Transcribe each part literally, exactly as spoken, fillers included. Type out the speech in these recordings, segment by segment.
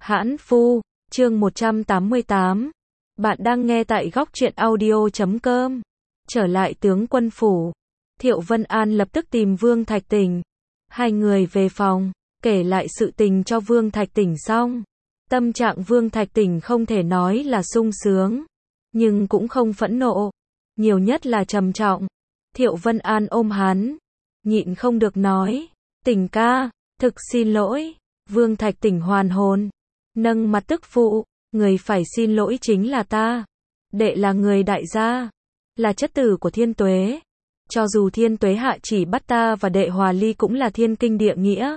Hãn Phu, chương một trăm tám mươi tám. Bạn đang nghe tại góc truyện audio chấm com. Trở lại tướng quân phủ. Thiệu Vân An lập tức tìm Vương Thạch Tỉnh. Hai người về phòng, kể lại sự tình cho Vương Thạch Tỉnh xong. Tâm trạng Vương Thạch Tỉnh không thể nói là sung sướng, nhưng cũng không phẫn nộ, nhiều nhất là trầm trọng. Thiệu Vân An ôm hắn, nhịn không được nói, Tỉnh ca, thực xin lỗi. Vương Thạch Tỉnh hoàn hồn, nâng mặt tức phụ, người phải xin lỗi chính là ta. Đệ là người đại gia, là chất tử của Thiên Tuế. Cho dù Thiên Tuế hạ chỉ bắt ta và đệ hòa ly cũng là thiên kinh địa nghĩa.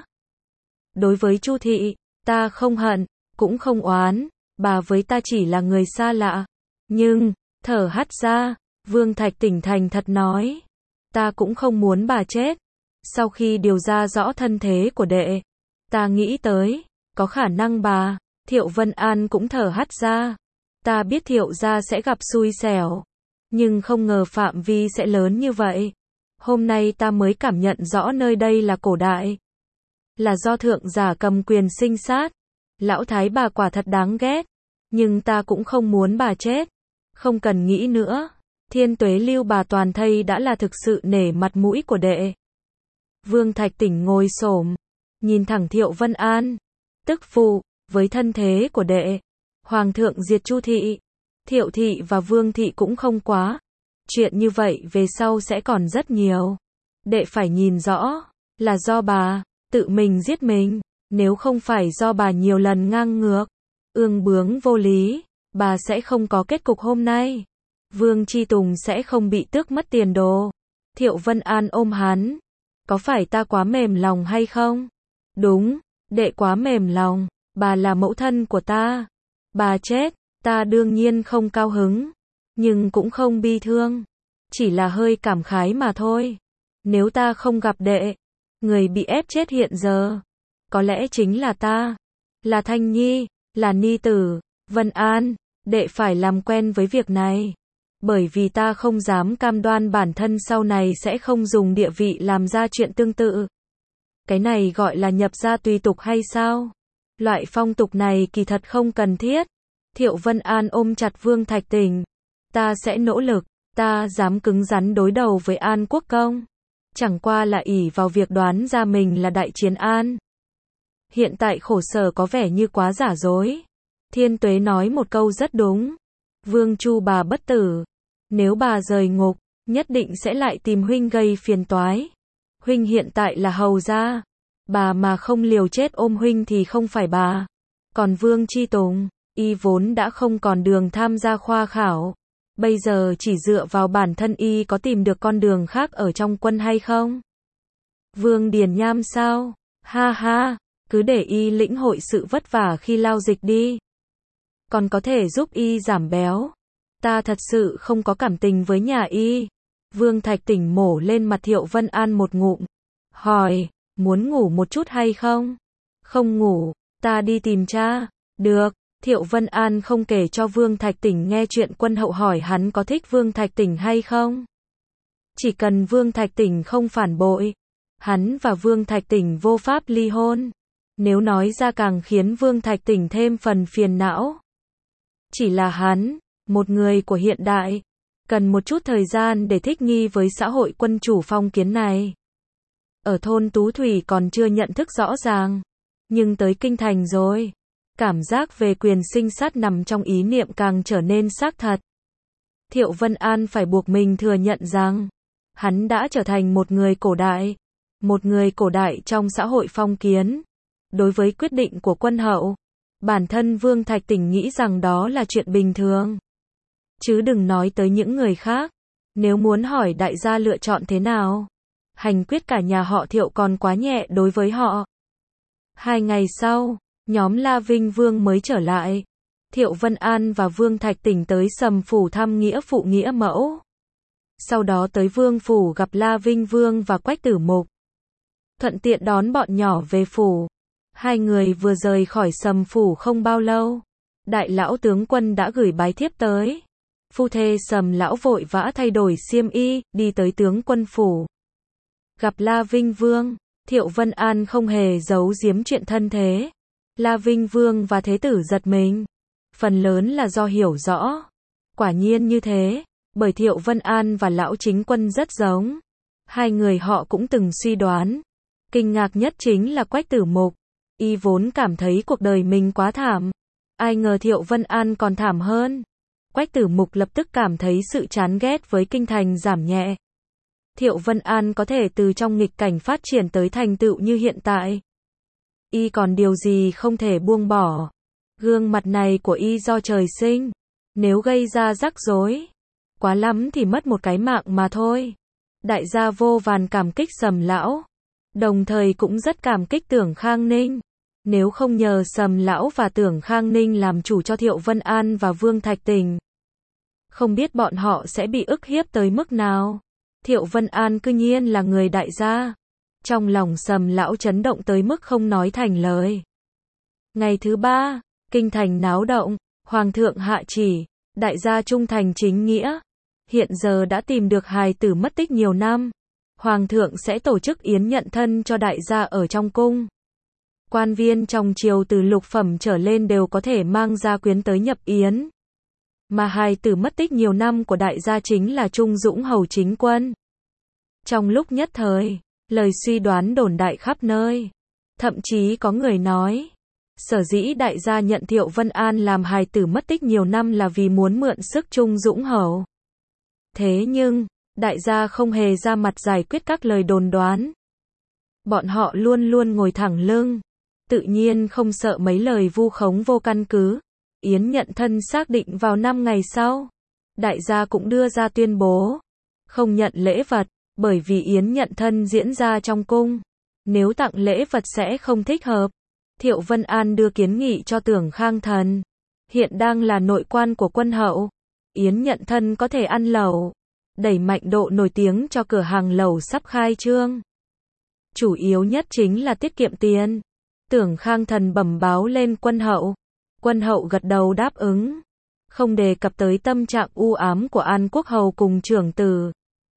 Đối với Chu thị, ta không hận, cũng không oán, bà với ta chỉ là người xa lạ. Nhưng, thở hắt ra, Vương Thạch Tỉnh thành thật nói, ta cũng không muốn bà chết. Sau khi điều ra rõ thân thế của đệ, ta nghĩ tới, có khả năng bà. Thiệu Vân An cũng thở hắt ra, ta biết Thiệu gia sẽ gặp xui xẻo, nhưng không ngờ phạm vi sẽ lớn như vậy. Hôm nay ta mới cảm nhận rõ nơi đây là cổ đại, là do thượng giả cầm quyền sinh sát. Lão thái bà quả thật đáng ghét, nhưng ta cũng không muốn bà chết. Không cần nghĩ nữa, Thiên Tuế lưu bà toàn thây đã là thực sự nể mặt mũi của đệ. Vương Thạch Tỉnh ngồi xổm, nhìn thẳng Thiệu Vân An, tức phụ, với thân thế của đệ, Hoàng thượng diệt Chu thị, Thiệu thị và Vương thị cũng không quá. Chuyện như vậy về sau sẽ còn rất nhiều. Đệ phải nhìn rõ, là do bà, tự mình giết mình. Nếu không phải do bà nhiều lần ngang ngược, ương bướng vô lý, bà sẽ không có kết cục hôm nay. Vương Chi Tùng sẽ không bị tước mất tiền đồ. Thiệu Vân An ôm hắn, có phải ta quá mềm lòng hay không? Đúng, đệ quá mềm lòng, bà là mẫu thân của ta. Bà chết, ta đương nhiên không cao hứng, nhưng cũng không bi thương, chỉ là hơi cảm khái mà thôi. Nếu ta không gặp đệ, người bị ép chết hiện giờ, có lẽ chính là ta, là Thanh Nhi, là ni tử. Vân An, đệ phải làm quen với việc này, bởi vì ta không dám cam đoan bản thân sau này sẽ không dùng địa vị làm ra chuyện tương tự. Cái này gọi là nhập gia tùy tục hay sao? Loại phong tục này kỳ thật không cần thiết. Thiệu Vân An ôm chặt Vương Thạch Tỉnh, ta sẽ nỗ lực, ta dám cứng rắn đối đầu với An Quốc Công. Chẳng qua là ỷ vào việc đoán ra mình là đại chiến an. Hiện tại khổ sở có vẻ như quá giả dối. Thiên Tuế nói một câu rất đúng. Vương Chu bà bất tử, nếu bà rời ngục, nhất định sẽ lại tìm huynh gây phiền toái. Huynh hiện tại là hầu gia, bà mà không liều chết ôm huynh thì không phải bà. Còn Vương Chi Tùng, y vốn đã không còn đường tham gia khoa khảo, bây giờ chỉ dựa vào bản thân y có tìm được con đường khác ở trong quân hay không? Vương Điền Nham sao? Ha ha, cứ để y lĩnh hội sự vất vả khi lao dịch đi. Còn có thể giúp y giảm béo. Ta thật sự không có cảm tình với nhà y. Vương Thạch Tỉnh mổ lên mặt Thiệu Vân An một ngụm, hỏi, muốn ngủ một chút hay không? Không ngủ, ta đi tìm cha. Được. Thiệu Vân An không kể cho Vương Thạch Tỉnh nghe chuyện quân hậu hỏi hắn có thích Vương Thạch Tỉnh hay không. Chỉ cần Vương Thạch Tỉnh không phản bội, hắn và Vương Thạch Tỉnh vô pháp ly hôn. Nếu nói ra càng khiến Vương Thạch Tỉnh thêm phần phiền não. Chỉ là hắn, một người của hiện đại, cần một chút thời gian để thích nghi với xã hội quân chủ phong kiến này. Ở thôn Tú Thủy còn chưa nhận thức rõ ràng, nhưng tới kinh thành rồi, cảm giác về quyền sinh sát nằm trong ý niệm càng trở nên xác thật. Thiệu Vân An phải buộc mình thừa nhận rằng, hắn đã trở thành một người cổ đại, một người cổ đại trong xã hội phong kiến. Đối với quyết định của quân hậu, bản thân Vương Thạch Tỉnh nghĩ rằng đó là chuyện bình thường. Chứ đừng nói tới những người khác. Nếu muốn hỏi đại gia lựa chọn thế nào, hành quyết cả nhà họ Thiệu còn quá nhẹ đối với họ. Hai ngày sau, nhóm La Vinh Vương mới trở lại. Thiệu Vân An và Vương Thạch Tỉnh tới Sầm Phủ thăm nghĩa phụ nghĩa mẫu. Sau đó tới Vương Phủ gặp La Vinh Vương và Quách Tử Mục. Thuận tiện đón bọn nhỏ về phủ. Hai người vừa rời khỏi Sầm Phủ không bao lâu, đại lão tướng quân đã gửi bái thiếp tới. Phu thê Sầm lão vội vã thay đổi xiêm y, đi tới tướng quân phủ. Gặp La Vinh Vương, Thiệu Vân An không hề giấu giếm chuyện thân thế. La Vinh Vương và Thế tử giật mình. Phần lớn là do hiểu rõ. Quả nhiên như thế, bởi Thiệu Vân An và Lão Chính Quân rất giống. Hai người họ cũng từng suy đoán. Kinh ngạc nhất chính là Quách Tử Mục. Y vốn cảm thấy cuộc đời mình quá thảm. Ai ngờ Thiệu Vân An còn thảm hơn. Quách Tử Mục lập tức cảm thấy sự chán ghét với kinh thành giảm nhẹ. Thiệu Vân An có thể từ trong nghịch cảnh phát triển tới thành tựu như hiện tại. Y còn điều gì không thể buông bỏ. Gương mặt này của Y do trời sinh. Nếu gây ra rắc rối, quá lắm thì mất một cái mạng mà thôi. Đại gia vô vàn cảm kích Sầm Lão. Đồng thời cũng rất cảm kích Tưởng Khang Ninh. Nếu không nhờ Sầm Lão và Tưởng Khang Ninh làm chủ cho Thiệu Vân An và Vương Thạch Tình, không biết bọn họ sẽ bị ức hiếp tới mức nào. Thiệu Vân An cư nhiên là người đại gia. Trong lòng Sầm Lão chấn động tới mức không nói thành lời. Ngày thứ ba, kinh thành náo động, Hoàng thượng hạ chỉ, đại gia trung thành chính nghĩa. Hiện giờ đã tìm được hài tử mất tích nhiều năm. Hoàng thượng sẽ tổ chức yến nhận thân cho đại gia ở trong cung. Quan viên trong triều từ lục phẩm trở lên đều có thể mang gia quyến tới nhập yến. Mà hài tử mất tích nhiều năm của đại gia chính là Trung Dũng Hầu Chính Quân. Trong lúc nhất thời, lời suy đoán đồn đại khắp nơi. Thậm chí có người nói, sở dĩ đại gia nhận Thiệu Vân An làm hài tử mất tích nhiều năm là vì muốn mượn sức Trung Dũng Hầu. Thế nhưng, đại gia không hề ra mặt giải quyết các lời đồn đoán. Bọn họ luôn luôn ngồi thẳng lưng, tự nhiên không sợ mấy lời vu khống vô căn cứ. Yến nhận thân xác định vào năm ngày sau. Đại gia cũng đưa ra tuyên bố, không nhận lễ vật, bởi vì yến nhận thân diễn ra trong cung. Nếu tặng lễ vật sẽ không thích hợp. Thiệu Vân An đưa kiến nghị cho Tưởng Khang Thần. Hiện đang là nội quan của quân hậu. Yến nhận thân có thể ăn lẩu, đẩy mạnh độ nổi tiếng cho cửa hàng lẩu sắp khai trương. Chủ yếu nhất chính là tiết kiệm tiền. Tưởng Khang Thần bẩm báo lên quân hậu. Quân hậu gật đầu đáp ứng. Không đề cập tới tâm trạng u ám của An Quốc Hầu cùng trưởng tử.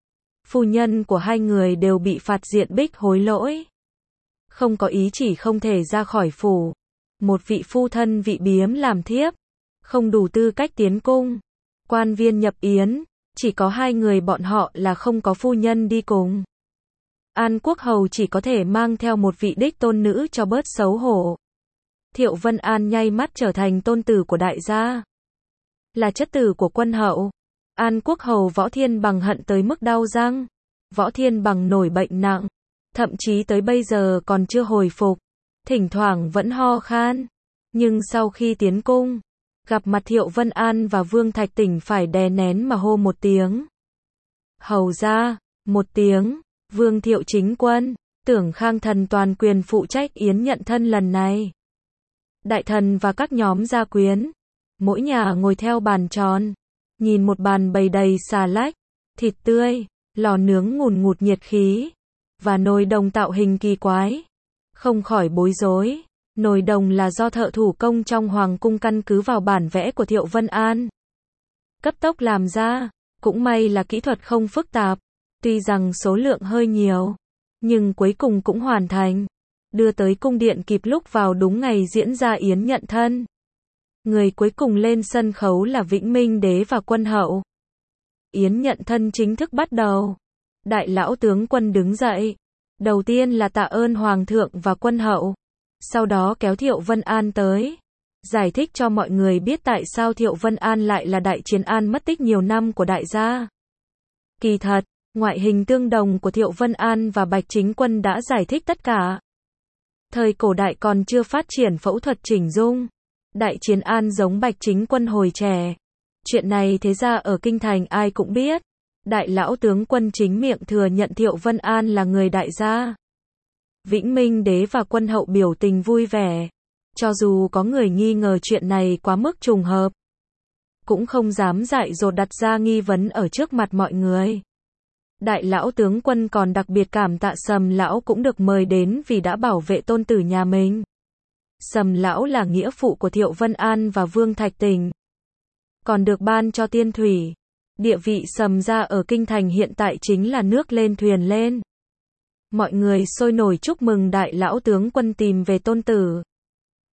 Phu nhân của hai người đều bị phạt diện bích hối lỗi. Không có ý chỉ không thể ra khỏi phủ. Một vị phu thân vị biếm làm thiếp. Không đủ tư cách tiến cung. Quan viên nhập yến. Chỉ có hai người bọn họ là không có phu nhân đi cùng. An Quốc Hầu chỉ có thể mang theo một vị đích tôn nữ cho bớt xấu hổ. Thiệu Vân An nháy mắt trở thành tôn tử của đại gia. Là chất tử của quân hậu. An Quốc Hầu Võ Thiên Bằng hận tới mức đau răng. Võ Thiên Bằng nổi bệnh nặng. Thậm chí tới bây giờ còn chưa hồi phục. Thỉnh thoảng vẫn ho khan. Nhưng sau khi tiến cung, gặp mặt Thiệu Vân An và Vương Thạch Tỉnh phải đè nén mà hô một tiếng. Hầu ra, một tiếng, Vương Thiệu Chính Quân, Tưởng Khang Thần toàn quyền phụ trách yến nhận thân lần này. Đại thần và các nhóm gia quyến, mỗi nhà ngồi theo bàn tròn, nhìn một bàn bày đầy xà lách, thịt tươi, lò nướng ngùn ngụt nhiệt khí, và nồi đồng tạo hình kỳ quái. Không khỏi bối rối, nồi đồng là do thợ thủ công trong hoàng cung căn cứ vào bản vẽ của Thiệu Vân An. Cấp tốc làm ra, cũng may là kỹ thuật không phức tạp, tuy rằng số lượng hơi nhiều, nhưng cuối cùng cũng hoàn thành. Đưa tới cung điện kịp lúc vào đúng ngày diễn ra yến nhận thân. Người cuối cùng lên sân khấu là Vĩnh Minh Đế và quân hậu. Yến nhận thân chính thức bắt đầu. Đại lão tướng quân đứng dậy. Đầu tiên là tạ ơn Hoàng thượng và quân hậu. Sau đó kéo Thiệu Vân An tới. Giải thích cho mọi người biết tại sao Thiệu Vân An lại là đại chiến an mất tích nhiều năm của đại gia. Kỳ thật, ngoại hình tương đồng của Thiệu Vân An và Bạch Chính Quân đã giải thích tất cả. Thời cổ đại còn chưa phát triển phẫu thuật chỉnh dung. Đại chiến an giống Bạch Chính Quân hồi trẻ. Chuyện này thế ra ở kinh thành ai cũng biết. Đại lão tướng quân chính miệng thừa nhận Thiệu Vân An là người đại gia. Vĩnh Minh Đế và quân hậu biểu tình vui vẻ. Cho dù có người nghi ngờ chuyện này quá mức trùng hợp, cũng không dám dại dột đặt ra nghi vấn ở trước mặt mọi người. Đại lão tướng quân còn đặc biệt cảm tạ Sầm lão cũng được mời đến vì đã bảo vệ tôn tử nhà mình. Sầm lão là nghĩa phụ của Thiệu Vân An và Vương Thạch Tình, còn được ban cho tiên thủy. Địa vị Sầm gia ở kinh thành hiện tại chính là nước lên thuyền lên. Mọi người sôi nổi chúc mừng đại lão tướng quân tìm về tôn tử.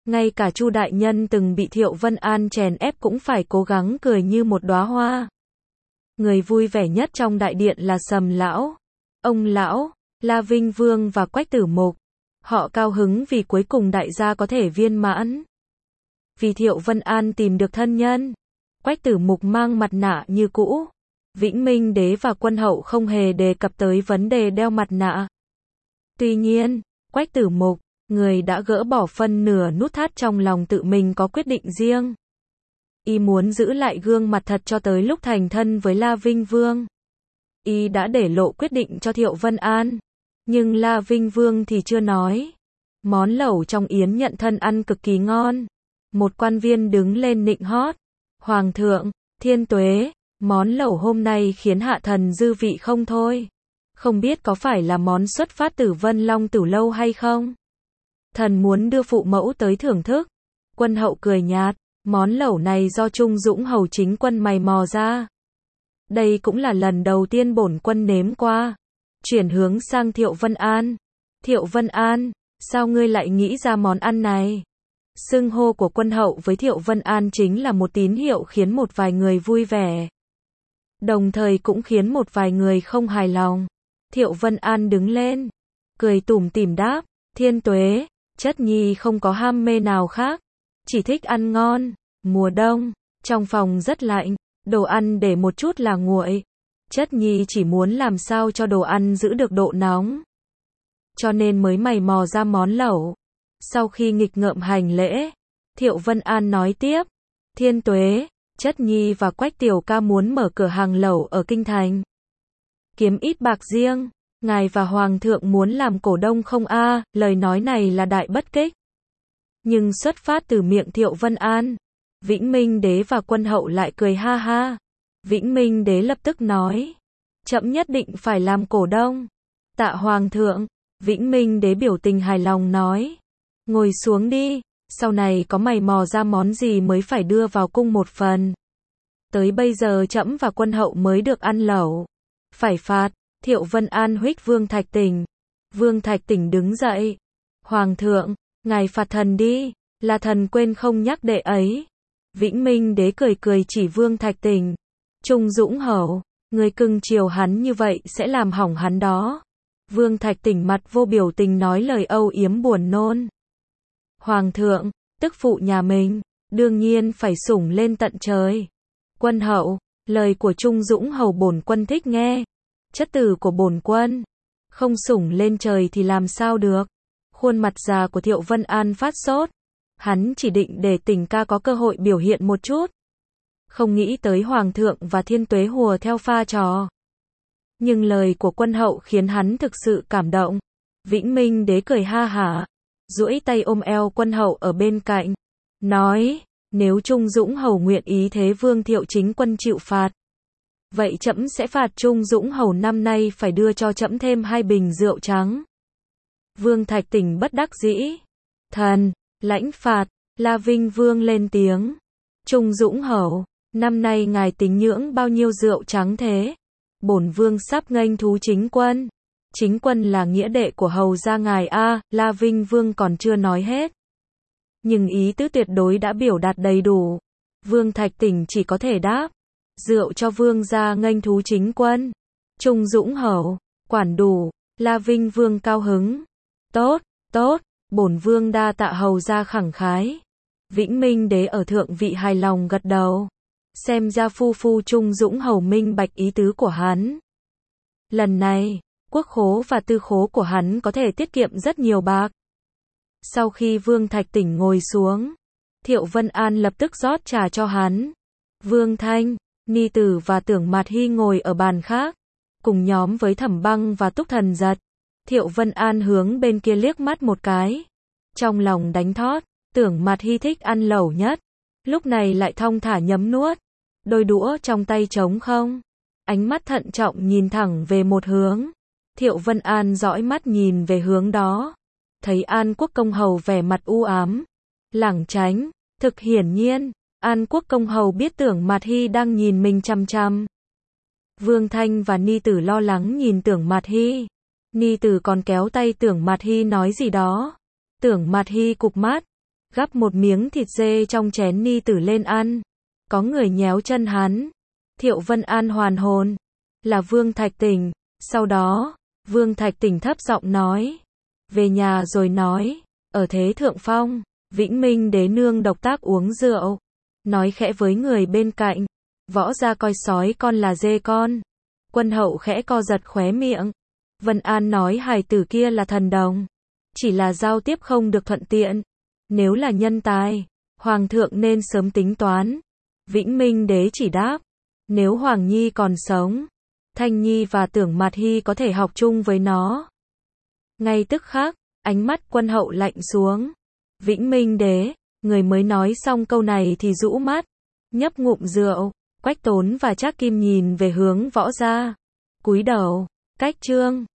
Ngay cả Chu đại nhân từng bị Thiệu Vân An chèn ép cũng phải cố gắng cười như một đóa hoa. Người vui vẻ nhất trong đại điện là Sầm lão, ông lão, La Vinh Vương và Quách Tử Mục. Họ cao hứng vì cuối cùng đại gia có thể viên mãn. Vì Thiệu Vân An tìm được thân nhân. Quách Tử Mục mang mặt nạ như cũ. Vĩnh Minh Đế và Quân Hậu không hề đề cập tới vấn đề đeo mặt nạ. Tuy nhiên, Quách Tử Mục, người đã gỡ bỏ phân nửa nút thắt trong lòng tự mình có quyết định riêng. Y muốn giữ lại gương mặt thật cho tới lúc thành thân với La Vinh Vương. Y đã để lộ quyết định cho Thiệu Vân An. Nhưng La Vinh Vương thì chưa nói. Món lẩu trong yến nhận thân ăn cực kỳ ngon. Một quan viên đứng lên nịnh hót. Hoàng thượng, thiên tuế, món lẩu hôm nay khiến hạ thần dư vị không thôi. Không biết có phải là món xuất phát từ Vân Long Tử Lâu hay không? Thần muốn đưa phụ mẫu tới thưởng thức. Quân Hậu cười nhạt. Món lẩu này do Trung Dũng hầu chính quân mày mò ra. Đây cũng là lần đầu tiên bổn quân nếm qua. Chuyển hướng sang Thiệu Vân An. Thiệu Vân An, sao ngươi lại nghĩ ra món ăn này? Xưng hô của Quân Hậu với Thiệu Vân An chính là một tín hiệu khiến một vài người vui vẻ. Đồng thời cũng khiến một vài người không hài lòng. Thiệu Vân An đứng lên, cười tủm tỉm đáp, thiên tuế, chất nhi không có ham mê nào khác. Chỉ thích ăn ngon. Mùa đông, trong phòng rất lạnh, đồ ăn để một chút là nguội. Chất nhi chỉ muốn làm sao cho đồ ăn giữ được độ nóng. Cho nên mới mày mò ra món lẩu. Sau khi nghịch ngợm hành lễ, Thiệu Vân An nói tiếp, thiên tuế, chất nhi và Quách tiểu ca muốn mở cửa hàng lẩu ở Kinh Thành. Kiếm ít bạc riêng, ngài và Hoàng thượng muốn làm cổ đông không a? Lời nói này là đại bất kích. Nhưng xuất phát từ miệng Thiệu Vân An, Vĩnh Minh Đế và Quân Hậu lại cười ha ha. Vĩnh Minh Đế lập tức nói, trẫm nhất định phải làm cổ đông. Tạ Hoàng thượng. Vĩnh Minh Đế biểu tình hài lòng nói, ngồi xuống đi, sau này có mày mò ra món gì mới phải đưa vào cung một phần. Tới bây giờ trẫm và Quân Hậu mới được ăn lẩu. Phải phạt. Thiệu Vân An huých Vương Thạch Tỉnh. Vương Thạch Tỉnh đứng dậy. Hoàng thượng, ngài phạt thần đi, là thần quên không nhắc đệ ấy. Vĩnh Minh Đế cười cười chỉ Vương Thạch Tỉnh. Trung Dũng hầu, người cưng chiều hắn như vậy sẽ làm hỏng hắn đó. Vương Thạch Tỉnh mặt vô biểu tình nói lời âu yếm buồn nôn. Hoàng thượng, tức phụ nhà mình, đương nhiên phải sủng lên tận trời. Quân Hậu, lời của Trung Dũng hầu bổn quân thích nghe. Chất tử của bổn quân, không sủng lên trời thì làm sao được. Khuôn mặt già của Thiệu Vân An phát sốt. Hắn chỉ định để Tỉnh ca có cơ hội biểu hiện một chút. Không nghĩ tới Hoàng thượng và thiên tuế hùa theo pha trò. Nhưng lời của Quân Hậu khiến hắn thực sự cảm động. Vĩnh Minh Đế cười ha hả, duỗi tay ôm eo Quân Hậu ở bên cạnh. Nói, nếu Trung Dũng hầu nguyện ý thế Vương Thiệu chính quân chịu phạt. Vậy trẫm sẽ phạt Trung Dũng hầu năm nay phải đưa cho trẫm thêm hai bình rượu trắng. Vương Thạch Tỉnh bất đắc dĩ. Thần, lãnh phạt. La Vinh Vương lên tiếng. Trung Dũng hầu, năm nay ngài tính nhưỡng bao nhiêu rượu trắng thế? Bổn vương sắp nghênh thú chính quân. Chính quân là nghĩa đệ của hầu gia ngài a. La Vinh Vương còn chưa nói hết. Nhưng ý tứ tuyệt đối đã biểu đạt đầy đủ. Vương Thạch Tỉnh chỉ có thể đáp. Rượu cho vương gia nghênh thú chính quân. Trung Dũng hầu, quản đủ. La Vinh Vương cao hứng. Tốt, tốt, bổn vương đa tạ hầu gia khẳng khái. Vĩnh Minh Đế ở thượng vị hài lòng gật đầu. Xem ra phu phu Trung Dũng hầu minh bạch ý tứ của hắn. Lần này, quốc khố và tư khố của hắn có thể tiết kiệm rất nhiều bạc. Sau khi Vương Thạch Tỉnh ngồi xuống, Thiệu Vân An lập tức rót trà cho hắn. Vương Thanh, Ni Tử và Tưởng Mạt Hy ngồi ở bàn khác, cùng nhóm với Thẩm Băng và Túc Thần Giật. Thiệu Vân An hướng bên kia liếc mắt một cái. Trong lòng đánh thót, Tưởng Mạt Hy thích ăn lẩu nhất. Lúc này lại thong thả nhấm nuốt. Đôi đũa trong tay trống không. Ánh mắt thận trọng nhìn thẳng về một hướng. Thiệu Vân An dõi mắt nhìn về hướng đó. Thấy An Quốc Công Hầu vẻ mặt u ám. Lảng tránh. Thực hiển nhiên, An Quốc Công Hầu biết Tưởng Mạt Hy đang nhìn mình chăm chăm. Vương Thanh và Ni Tử lo lắng nhìn Tưởng Mạt Hy. Ni Tử còn kéo tay Tưởng Mạt Hy nói gì đó. Tưởng Mạt Hy cụp mắt. gắp một miếng thịt dê trong chén ni tử lên ăn. Có người nhéo chân hắn. Thiệu Vân An hoàn hồn. Là Vương Thạch Tỉnh. Sau đó, Vương Thạch Tỉnh thấp giọng nói. Về nhà rồi nói. Ở Thế Thượng Phong, Vĩnh Minh Đế nương độc tác uống rượu. Nói khẽ với người bên cạnh. Võ gia coi sói con là dê con. Quân hậu khẽ co giật khóe miệng. Vân An nói hài tử kia là thần đồng. Chỉ là giao tiếp không được thuận tiện. Nếu là nhân tài, Hoàng thượng nên sớm tính toán. Vĩnh Minh Đế chỉ đáp. Nếu Hoàng Nhi còn sống, Thanh Nhi và Tưởng Mạt Hy có thể học chung với nó. Ngay tức khắc, ánh mắt quân hậu lạnh xuống. Vĩnh Minh Đế, người mới nói xong câu này thì rũ mắt, nhấp ngụm rượu. Quách Tốn và Trác Kim nhìn về hướng Võ gia, cúi đầu. Cách chương